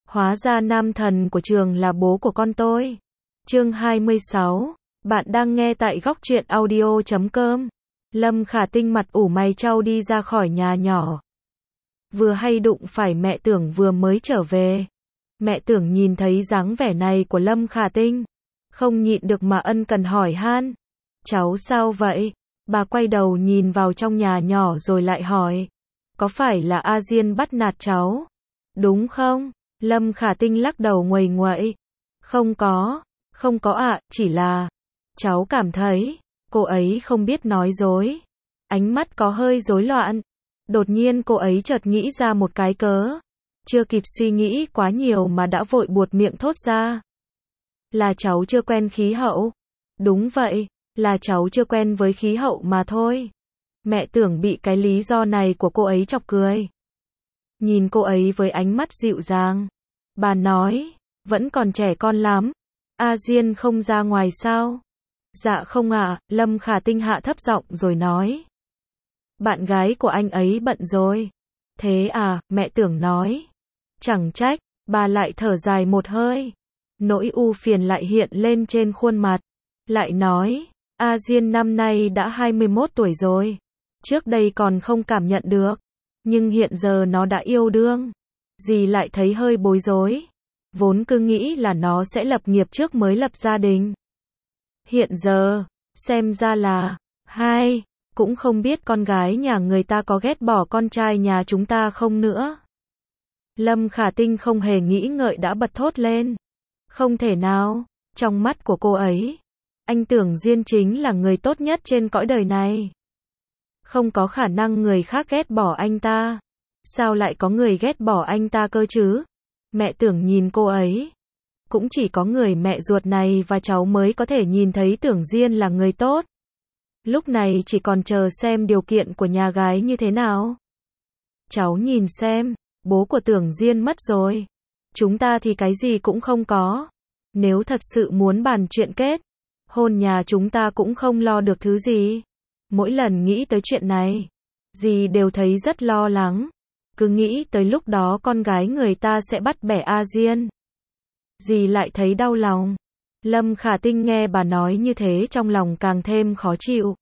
Hóa ra nam thần của trường là bố của con tôi. Chương 26. Bạn đang nghe tại góc truyện audio.com. Lâm Khả Tinh mặt ủ mày trao đi ra khỏi nhà nhỏ. Vừa hay đụng phải mẹ Tưởng vừa mới trở về. Mẹ Tưởng nhìn thấy dáng vẻ này của Lâm Khả Tinh, không nhịn được mà ân cần hỏi han. Cháu sao vậy? Bà quay đầu nhìn vào trong nhà nhỏ rồi lại hỏi. Có phải là A Diên bắt nạt cháu? Đúng không? Lâm Khả Tinh lắc đầu nguầy nguậy. Không có ạ, chỉ là cháu cảm thấy cô ấy không biết nói dối. Ánh mắt có hơi rối loạn. Đột nhiên cô ấy chợt nghĩ ra một cái cớ. Chưa kịp suy nghĩ quá nhiều mà đã vội buột miệng thốt ra. Là cháu chưa quen khí hậu. Đúng vậy, là cháu chưa quen với khí hậu mà thôi. Mẹ Tưởng bị cái lý do này của cô ấy chọc cười. Nhìn cô ấy với ánh mắt dịu dàng, bà nói, vẫn còn trẻ con lắm. A Diên không ra ngoài sao? Dạ không ạ, Lâm Khả Tinh hạ thấp giọng rồi nói. Bạn gái của anh ấy bận rồi. Thế à, mẹ Tưởng nói. Chẳng trách, bà lại thở dài một hơi. Nỗi u phiền lại hiện lên trên khuôn mặt. Lại nói, A Diên năm nay đã 21 tuổi rồi. Trước đây còn không cảm nhận được. Nhưng hiện giờ nó đã yêu đương. Dì lại thấy hơi bối rối. Vốn cứ nghĩ là nó sẽ lập nghiệp trước mới lập gia đình. Hiện giờ, xem ra là, cũng không biết con gái nhà người ta có ghét bỏ con trai nhà chúng ta không nữa. Lâm Khả Tinh không hề nghĩ ngợi đã bật thốt lên. Không thể nào, trong mắt của cô ấy, anh Tưởng Diên chính là người tốt nhất trên cõi đời này. Không có khả năng người khác ghét bỏ anh ta. Sao lại có người ghét bỏ anh ta cơ chứ? Mẹ Tưởng nhìn cô ấy. Cũng chỉ có người mẹ ruột này và cháu mới có thể nhìn thấy Tưởng Diên là người tốt. Lúc này chỉ còn chờ xem điều kiện của nhà gái như thế nào. Cháu nhìn xem, bố của Tưởng Diên mất rồi. Chúng ta thì cái gì cũng không có. Nếu thật sự muốn bàn chuyện kết hôn nhà chúng ta cũng không lo được thứ gì. Mỗi lần nghĩ tới chuyện này, dì đều thấy rất lo lắng. Cứ nghĩ tới lúc đó con gái người ta sẽ bắt bẻ A Diên. Dì lại thấy đau lòng. Lâm Khả Tinh nghe bà nói như thế trong lòng càng thêm khó chịu.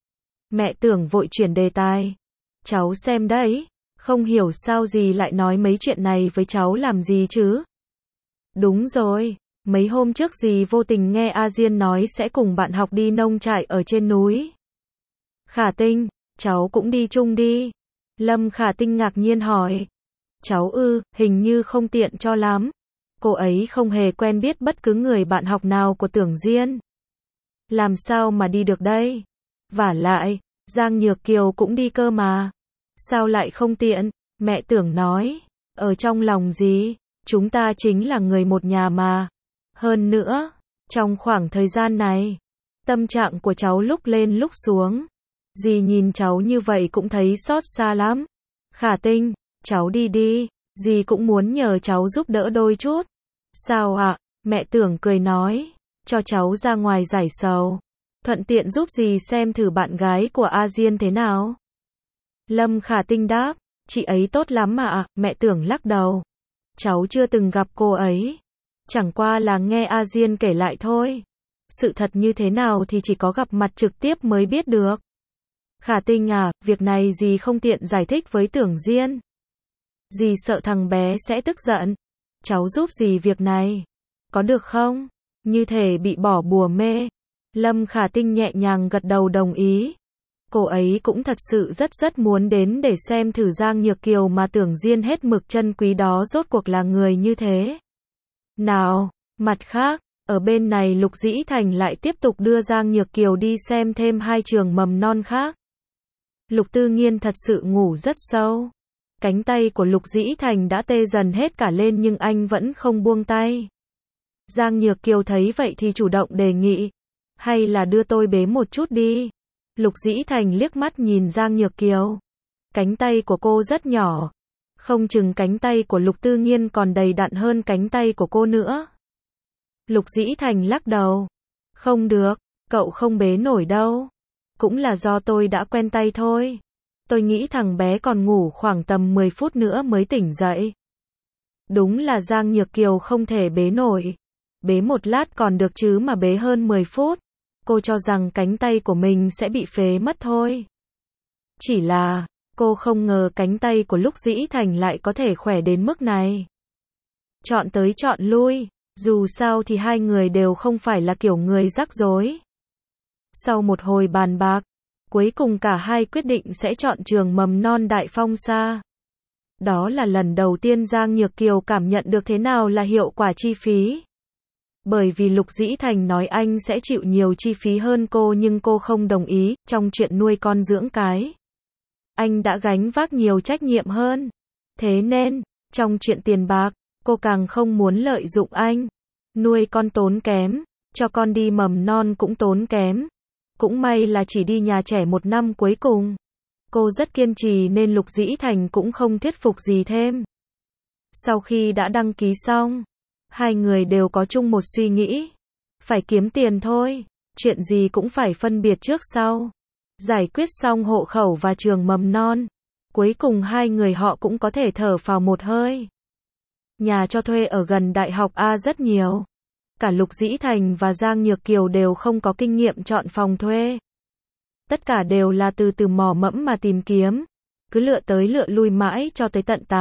Mẹ Tưởng vội chuyển đề tài. Cháu xem đấy, không hiểu sao dì lại nói mấy chuyện này với cháu làm gì chứ? Đúng rồi, mấy hôm trước dì vô tình nghe A Diên nói sẽ cùng bạn học đi nông trại ở trên núi. Khả Tinh, cháu cũng đi chung đi. Lâm Khả Tinh ngạc nhiên hỏi. Cháu hình như không tiện cho lắm. Cô ấy không hề quen biết bất cứ người bạn học nào của Tưởng Diên. Làm sao mà đi được đây? Vả lại, Giang Nhược Kiều cũng đi cơ mà. Sao lại không tiện? Mẹ Tưởng nói. Ở trong lòng gì? Chúng ta chính là người một nhà mà. Hơn nữa, trong khoảng thời gian này, tâm trạng của cháu lúc lên lúc xuống. Dì nhìn cháu như vậy cũng thấy xót xa lắm. Khả Tinh, cháu đi đi, dì cũng muốn nhờ cháu giúp đỡ đôi chút. Sao ạ? Mẹ Tưởng cười nói, cho cháu ra ngoài giải sầu. Thuận tiện giúp dì xem thử bạn gái của A Diên thế nào. Lâm Khả Tinh đáp, chị ấy tốt lắm mà ạ. Mẹ Tưởng lắc đầu. Cháu chưa từng gặp cô ấy. Chẳng qua là nghe A Diên kể lại thôi. Sự thật như thế nào thì chỉ có gặp mặt trực tiếp mới biết được. Khả Tinh à, việc này dì không tiện giải thích với Tưởng Diên. Dì sợ thằng bé sẽ tức giận. Cháu giúp dì việc này. Có được không? Như thể bị bỏ bùa mê. Lâm Khả Tinh nhẹ nhàng gật đầu đồng ý. Cô ấy cũng thật sự rất muốn đến để xem thử Giang Nhược Kiều mà Tưởng Diên hết mực trân quý đó rốt cuộc là người như thế nào. Mặt khác, ở bên này Lục Dĩ Thành lại tiếp tục đưa Giang Nhược Kiều đi xem thêm 2 trường mầm non khác. Lục Tư Nghiên thật sự ngủ rất sâu. Cánh tay của Lục Dĩ Thành đã tê dần hết cả lên nhưng anh vẫn không buông tay. Giang Nhược Kiều thấy vậy thì chủ động đề nghị. Hay là đưa tôi bế một chút đi. Lục Dĩ Thành liếc mắt nhìn Giang Nhược Kiều. Cánh tay của cô rất nhỏ. Không chừng cánh tay của Lục Tư Nghiên còn đầy đặn hơn cánh tay của cô nữa. Lục Dĩ Thành lắc đầu. Không được, cậu không bế nổi đâu. Cũng là do tôi đã quen tay thôi. Tôi nghĩ thằng bé còn ngủ khoảng tầm 10 phút nữa mới tỉnh dậy. Đúng là Giang Nhược Kiều không thể bế nổi. Bế một lát còn được chứ mà bế hơn 10 phút. Cô cho rằng cánh tay của mình sẽ bị phế mất thôi. Chỉ là, cô không ngờ cánh tay của Lục Dĩ Thành lại có thể khỏe đến mức này. Chọn tới chọn lui, dù sao thì hai người đều không phải là kiểu người rắc rối. Sau một hồi bàn bạc, cuối cùng cả hai quyết định sẽ chọn trường mầm non Đại Phong Sa. Đó là lần đầu tiên Giang Nhược Kiều cảm nhận được thế nào là hiệu quả chi phí. Bởi vì Lục Dĩ Thành nói anh sẽ chịu nhiều chi phí hơn cô nhưng cô không đồng ý, trong chuyện nuôi con dưỡng cái. Anh đã gánh vác nhiều trách nhiệm hơn. Thế nên, trong chuyện tiền bạc, cô càng không muốn lợi dụng anh. Nuôi con tốn kém, cho con đi mầm non cũng tốn kém. Cũng may là chỉ đi nhà trẻ một năm cuối cùng. Cô rất kiên trì nên Lục Dĩ Thành cũng không thuyết phục gì thêm. Sau khi đã đăng ký xong, hai người đều có chung một suy nghĩ. Phải kiếm tiền thôi, chuyện gì cũng phải phân biệt trước sau. Giải quyết xong hộ khẩu và trường mầm non. Cuối cùng hai người họ cũng có thể thở phào một hơi. Nhà cho thuê ở gần Đại học A rất nhiều. Cả Lục Dĩ Thành và Giang Nhược Kiều đều không có kinh nghiệm chọn phòng thuê. Tất cả đều là từ mò mẫm mà tìm kiếm. Cứ lựa tới lựa lui mãi cho tới tận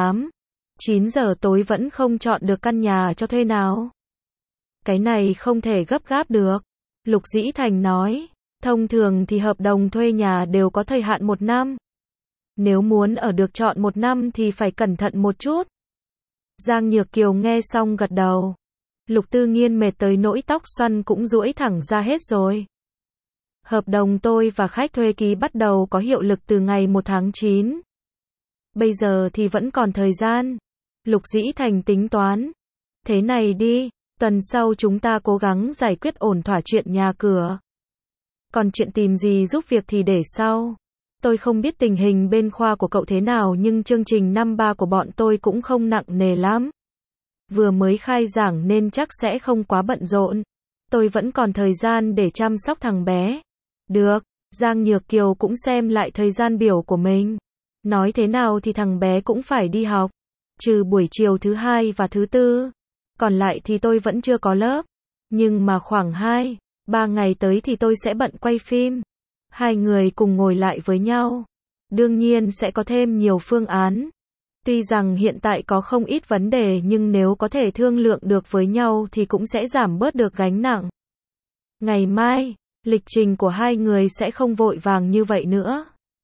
9 giờ tối vẫn không chọn được căn nhà cho thuê nào. Cái này không thể gấp gáp được. Lục Dĩ Thành nói, thông thường thì hợp đồng thuê nhà đều có thời hạn 1 năm. Nếu muốn ở được chọn 1 năm thì phải cẩn thận một chút. Giang Nhược Kiều nghe xong gật đầu. Lục Tư Nghiên mệt tới nỗi tóc xoăn cũng duỗi thẳng ra hết rồi. Hợp đồng tôi và khách thuê ký bắt đầu có hiệu lực từ ngày 1 tháng 9. Bây giờ thì vẫn còn thời gian. Lục Dĩ Thành tính toán. Thế này đi, tuần sau chúng ta cố gắng giải quyết ổn thỏa chuyện nhà cửa. Còn chuyện tìm gì giúp việc thì để sau. Tôi không biết tình hình bên khoa của cậu thế nào nhưng chương trình năm 3 của bọn tôi cũng không nặng nề lắm. Vừa mới khai giảng nên chắc sẽ không quá bận rộn. Tôi vẫn còn thời gian để chăm sóc thằng bé. Được, Giang Nhược Kiều cũng xem lại thời gian biểu của mình. Nói thế nào thì thằng bé cũng phải đi học. Trừ buổi chiều thứ 2 và thứ 4. Còn lại thì tôi vẫn chưa có lớp. Nhưng mà khoảng 2-3 ngày tới thì tôi sẽ bận quay phim. Hai người cùng ngồi lại với nhau. Đương nhiên sẽ có thêm nhiều phương án. Tuy rằng hiện tại có không ít vấn đề nhưng nếu có thể thương lượng được với nhau thì cũng sẽ giảm bớt được gánh nặng. Ngày mai, lịch trình của hai người sẽ không vội vàng như vậy nữa.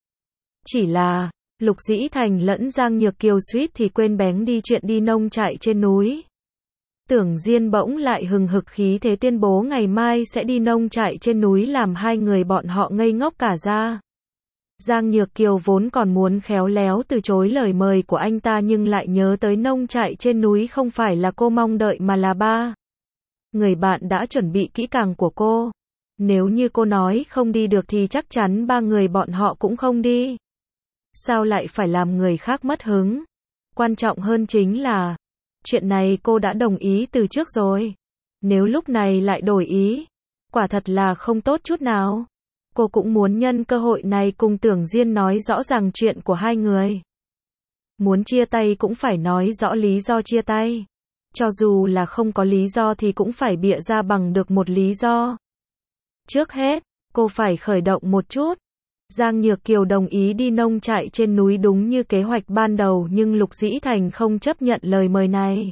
Chỉ là, Lục Dĩ Thành lẫn Giang Nhược Kiều suýt thì quên bén đi chuyện đi nông trại trên núi. Tưởng Diên bỗng lại hừng hực khí thế tuyên bố ngày mai sẽ đi nông trại trên núi làm hai người bọn họ ngây ngốc cả ra. Giang Nhược Kiều vốn còn muốn khéo léo từ chối lời mời của anh ta nhưng lại nhớ tới nông trại trên núi không phải là cô mong đợi mà là ba người bạn đã chuẩn bị kỹ càng của cô. Nếu như cô nói không đi được thì chắc chắn ba người bọn họ cũng không đi. Sao lại phải làm người khác mất hứng? Quan trọng hơn chính là, chuyện này cô đã đồng ý từ trước rồi. Nếu lúc này lại đổi ý, quả thật là không tốt chút nào. Cô cũng muốn nhân cơ hội này cùng Tưởng Diên nói rõ ràng chuyện của hai người. Muốn chia tay cũng phải nói rõ lý do chia tay. Cho dù là không có lý do thì cũng phải bịa ra bằng được một lý do. Trước hết, cô phải khởi động một chút. Giang Nhược Kiều đồng ý đi nông trại trên núi đúng như kế hoạch ban đầu nhưng Lục Dĩ Thành không chấp nhận lời mời này.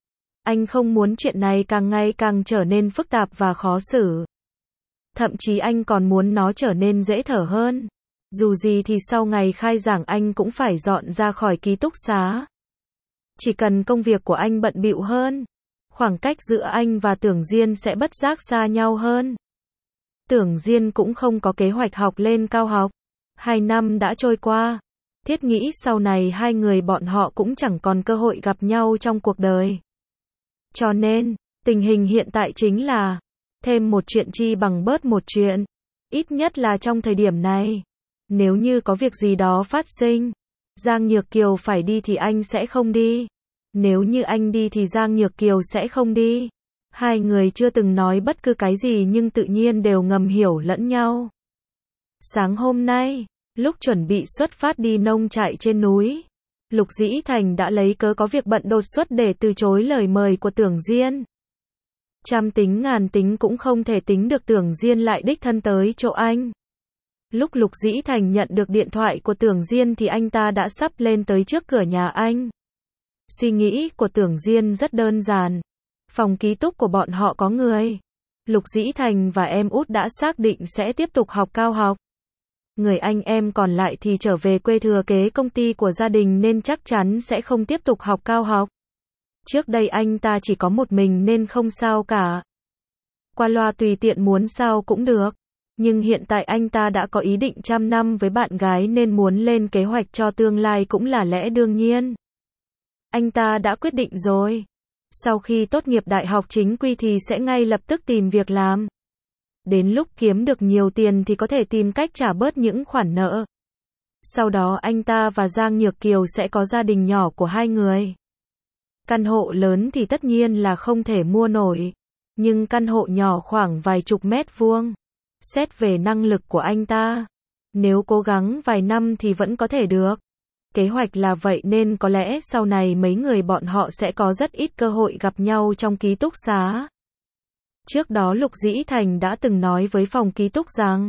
Anh không muốn chuyện này càng ngày càng trở nên phức tạp và khó xử. Thậm chí anh còn muốn nó trở nên dễ thở hơn. Dù gì thì sau ngày khai giảng anh cũng phải dọn ra khỏi ký túc xá. Chỉ cần công việc của anh bận bịu hơn, khoảng cách giữa anh và Tưởng Diên sẽ bất giác xa nhau hơn. Tưởng Diên cũng không có kế hoạch học lên cao học. 2 năm đã trôi qua. Thiết nghĩ sau này hai người bọn họ cũng chẳng còn cơ hội gặp nhau trong cuộc đời. Cho nên, tình hình hiện tại chính là thêm một chuyện chi bằng bớt một chuyện. Ít nhất là trong thời điểm này. Nếu như có việc gì đó phát sinh, Giang Nhược Kiều phải đi thì anh sẽ không đi. Nếu như anh đi thì Giang Nhược Kiều sẽ không đi. Hai người chưa từng nói bất cứ cái gì nhưng tự nhiên đều ngầm hiểu lẫn nhau. Sáng hôm nay, lúc chuẩn bị xuất phát đi nông trại trên núi, Lục Dĩ Thành đã lấy cớ có việc bận đột xuất để từ chối lời mời của Tưởng Diên. Trăm tính ngàn tính cũng không thể tính được Tưởng Diên lại đích thân tới chỗ anh. Lúc Lục Dĩ Thành nhận được điện thoại của Tưởng Diên thì anh ta đã sắp lên tới trước cửa nhà anh. Suy nghĩ của Tưởng Diên rất đơn giản. Phòng ký túc của bọn họ có người. Lục Dĩ Thành và em út đã xác định sẽ tiếp tục học cao học. Người anh em còn lại thì trở về quê thừa kế công ty của gia đình nên chắc chắn sẽ không tiếp tục học cao học. Trước đây anh ta chỉ có một mình nên không sao cả. Qua loa tùy tiện muốn sao cũng được. Nhưng hiện tại anh ta đã có ý định trăm năm với bạn gái nên muốn lên kế hoạch cho tương lai cũng là lẽ đương nhiên. Anh ta đã quyết định rồi. Sau khi tốt nghiệp đại học chính quy thì sẽ ngay lập tức tìm việc làm. Đến lúc kiếm được nhiều tiền thì có thể tìm cách trả bớt những khoản nợ. Sau đó anh ta và Giang Nhược Kiều sẽ có gia đình nhỏ của hai người. Căn hộ lớn thì tất nhiên là không thể mua nổi. Nhưng căn hộ nhỏ khoảng vài chục mét vuông. Xét về năng lực của anh ta, nếu cố gắng vài năm thì vẫn có thể được. Kế hoạch là vậy nên có lẽ sau này mấy người bọn họ sẽ có rất ít cơ hội gặp nhau trong ký túc xá. Trước đó Lục Dĩ Thành đã từng nói với phòng ký túc rằng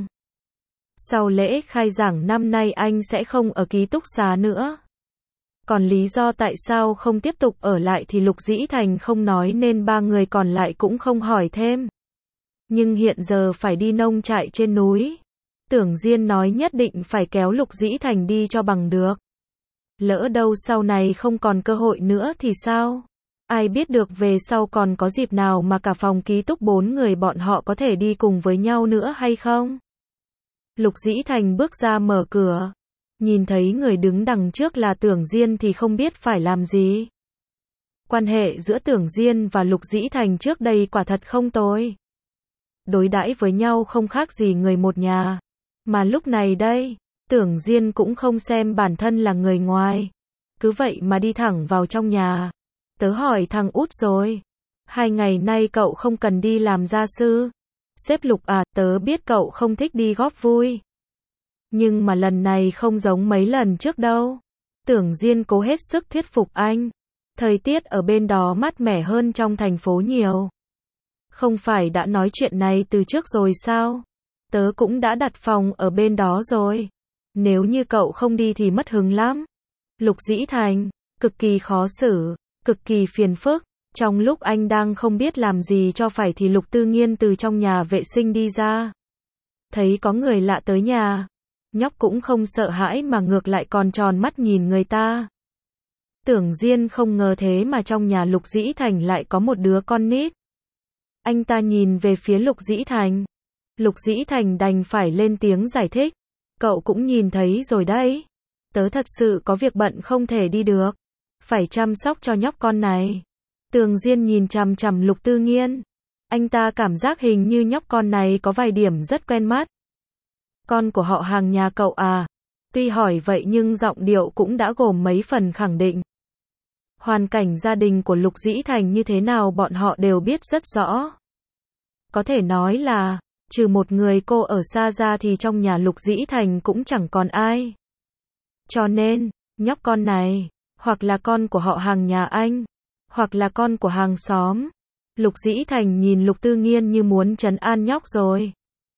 sau lễ khai giảng năm nay anh sẽ không ở ký túc xá nữa. Còn lý do tại sao không tiếp tục ở lại thì Lục Dĩ Thành không nói nên ba người còn lại cũng không hỏi thêm. Nhưng hiện giờ phải đi nông trại trên núi. Tưởng Diên nói nhất định phải kéo Lục Dĩ Thành đi cho bằng được. Lỡ đâu sau này không còn cơ hội nữa thì sao? Ai biết được về sau còn có dịp nào mà cả phòng ký túc 4 người bọn họ có thể đi cùng với nhau nữa hay không? Lục Dĩ Thành bước ra mở cửa. Nhìn thấy người đứng đằng trước là Tưởng Diên thì không biết phải làm gì. Quan hệ giữa Tưởng Diên và Lục Dĩ Thành trước đây quả thật không tồi. Đối đãi với nhau không khác gì người một nhà. Mà lúc này đây, Tưởng Diên cũng không xem bản thân là người ngoài. Cứ vậy mà đi thẳng vào trong nhà. Tớ hỏi thằng út rồi. 2 ngày nay cậu không cần đi làm gia sư. Sếp Lục à, tớ biết cậu không thích đi góp vui. Nhưng mà lần này không giống mấy lần trước đâu. Tưởng Diên cố hết sức thuyết phục anh. Thời tiết ở bên đó mát mẻ hơn trong thành phố nhiều. Không phải đã nói chuyện này từ trước rồi sao? Tớ cũng đã đặt phòng ở bên đó rồi. Nếu như cậu không đi thì mất hứng lắm. Lục Dĩ Thành, cực kỳ khó xử, cực kỳ phiền phức. Trong lúc anh đang không biết làm gì cho phải thì Lục Tư Nghiên từ trong nhà vệ sinh đi ra. Thấy có người lạ tới nhà. Nhóc cũng không sợ hãi mà ngược lại còn tròn mắt nhìn người ta. Tưởng Diên không ngờ thế mà trong nhà Lục Dĩ Thành lại có một đứa con nít. Anh ta nhìn về phía Lục Dĩ Thành. Lục Dĩ Thành đành phải lên tiếng giải thích. Cậu cũng nhìn thấy rồi đấy. Tớ thật sự có việc bận không thể đi được. Phải chăm sóc cho nhóc con này. Tưởng Diên nhìn chằm chằm Lục Tư Nghiên. Anh ta cảm giác hình như nhóc con này có vài điểm rất quen mắt. Con của họ hàng nhà cậu à? Tuy hỏi vậy nhưng giọng điệu cũng đã gồm mấy phần khẳng định. Hoàn cảnh gia đình của Lục Dĩ Thành như thế nào bọn họ đều biết rất rõ. Có thể nói là, trừ một người cô ở xa ra thì trong nhà Lục Dĩ Thành cũng chẳng còn ai. Cho nên, nhóc con này, hoặc là con của họ hàng nhà anh, hoặc là con của hàng xóm. Lục Dĩ Thành nhìn Lục Tư Nghiên như muốn trấn an nhóc rồi.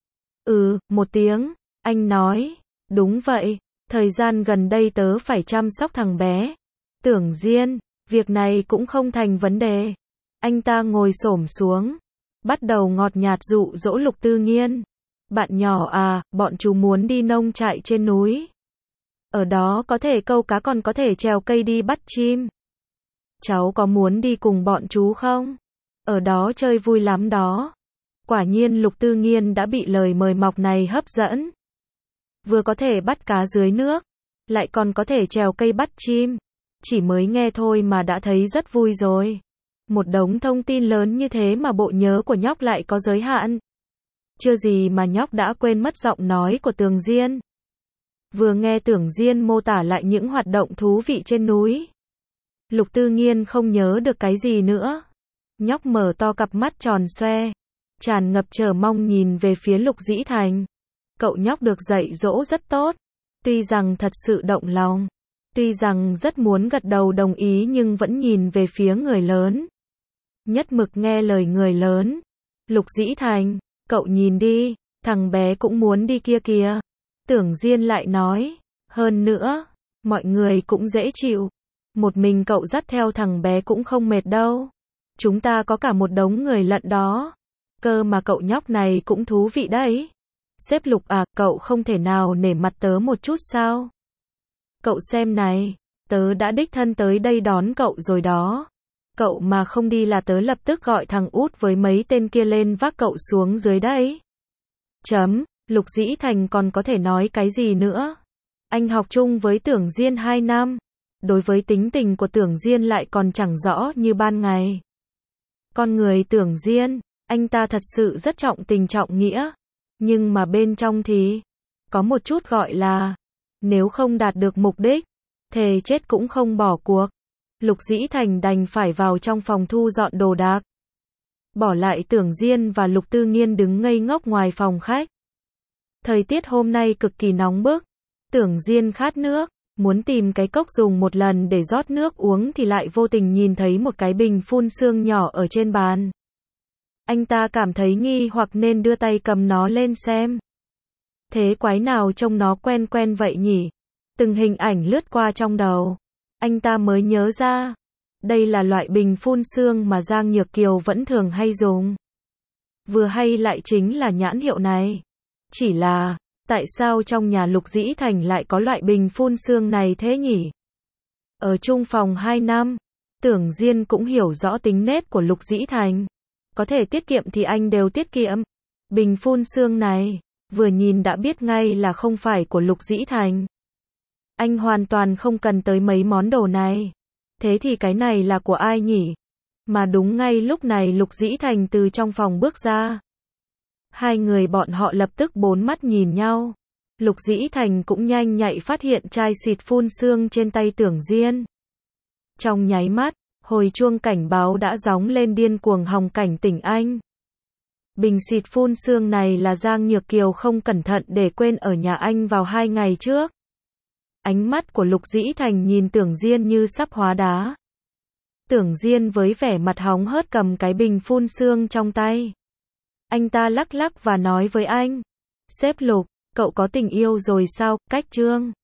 Một tiếng, anh nói, đúng vậy, thời gian gần đây tớ phải chăm sóc thằng bé. Tưởng Diên, việc này cũng không thành vấn đề. Anh ta ngồi xổm xuống, bắt đầu ngọt nhạt dụ dỗ Lục Tư Nghiên. Bạn nhỏ à, bọn chú muốn đi nông trại trên núi. Ở đó có thể câu cá còn có thể trèo cây đi bắt chim. Cháu có muốn đi cùng bọn chú không? Ở đó chơi vui lắm đó. Quả nhiên Lục Tư Nghiên đã bị lời mời mọc này hấp dẫn. Vừa có thể bắt cá dưới nước, lại còn có thể trèo cây bắt chim. Chỉ mới nghe thôi mà đã thấy rất vui rồi. Một đống thông tin lớn như thế mà bộ nhớ của nhóc lại có giới hạn. Chưa gì mà nhóc đã quên mất giọng nói của Tưởng Diên. Vừa nghe Tưởng Diên mô tả lại những hoạt động thú vị trên núi. Lục Tư Nghiên không nhớ được cái gì nữa. Nhóc mở to cặp mắt tròn xoe, tràn ngập chờ mong nhìn về phía Lục Dĩ Thành. Cậu nhóc được dạy dỗ rất tốt, tuy rằng thật sự động lòng. Tuy rằng rất muốn gật đầu đồng ý nhưng vẫn nhìn về phía người lớn. Nhất mực nghe lời người lớn. Lục Dĩ Thành, cậu nhìn đi, thằng bé cũng muốn đi kia kìa. Tưởng Diên lại nói, hơn nữa, mọi người cũng dễ chịu. Một mình cậu dắt theo thằng bé cũng không mệt đâu. Chúng ta có cả một đống người lận đó. Cơ mà cậu nhóc này cũng thú vị đấy. Sếp Lục à, cậu không thể nào nể mặt tớ một chút sao? Cậu xem này, tớ đã đích thân tới đây đón cậu rồi đó. Cậu mà không đi là tớ lập tức gọi thằng út với mấy tên kia lên vác cậu xuống dưới đấy. Lục Dĩ Thành còn có thể nói cái gì nữa? Anh học chung với Tưởng Diên 2 năm. Đối với tính tình của Tưởng Diên lại còn chẳng rõ như ban ngày. Con người Tưởng Diên, anh ta thật sự rất trọng tình trọng nghĩa. Nhưng mà bên trong thì có một chút gọi là nếu không đạt được mục đích, thề chết cũng không bỏ cuộc. Lục Dĩ Thành đành phải vào trong phòng thu dọn đồ đạc. Bỏ lại Tưởng Diên và Lục Tư Nghiên đứng ngây ngốc ngoài phòng khách. Thời tiết hôm nay cực kỳ nóng bức. Tưởng Diên khát nước, muốn tìm cái cốc dùng một lần để rót nước uống thì lại vô tình nhìn thấy một cái bình phun sương nhỏ ở trên bàn. Anh ta cảm thấy nghi hoặc nên đưa tay cầm nó lên xem. Thế quái nào trông nó quen quen vậy nhỉ? Từng hình ảnh lướt qua trong đầu. Anh ta mới nhớ ra. Đây là loại bình phun sương mà Giang Nhược Kiều vẫn thường hay dùng. Vừa hay lại chính là nhãn hiệu này. Chỉ là, tại sao trong nhà Lục Dĩ Thành lại có loại bình phun sương này thế nhỉ? Ở chung phòng 2 năm, Tưởng Diên cũng hiểu rõ tính nết của Lục Dĩ Thành. Có thể tiết kiệm thì anh đều tiết kiệm. Bình phun sương này, vừa nhìn đã biết ngay là không phải của Lục Dĩ Thành. Anh hoàn toàn không cần tới mấy món đồ này. Thế thì cái này là của ai nhỉ? Mà đúng ngay lúc này Lục Dĩ Thành từ trong phòng bước ra. Hai người bọn họ lập tức bốn mắt nhìn nhau. Lục Dĩ Thành cũng nhanh nhạy phát hiện chai xịt phun sương trên tay Tưởng Diên. Trong nháy mắt, hồi chuông cảnh báo đã gióng lên điên cuồng hòng cảnh tỉnh anh. Bình xịt phun sương này là Giang Nhược Kiều không cẩn thận để quên ở nhà anh vào 2 ngày trước. Ánh mắt của Lục Dĩ Thành nhìn Tưởng Diên như sắp hóa đá. Tưởng Diên với vẻ mặt hóng hớt cầm cái bình phun sương trong tay. Anh ta lắc lắc và nói với anh. Sếp Lục, cậu có tình yêu rồi sao? Cách Trương.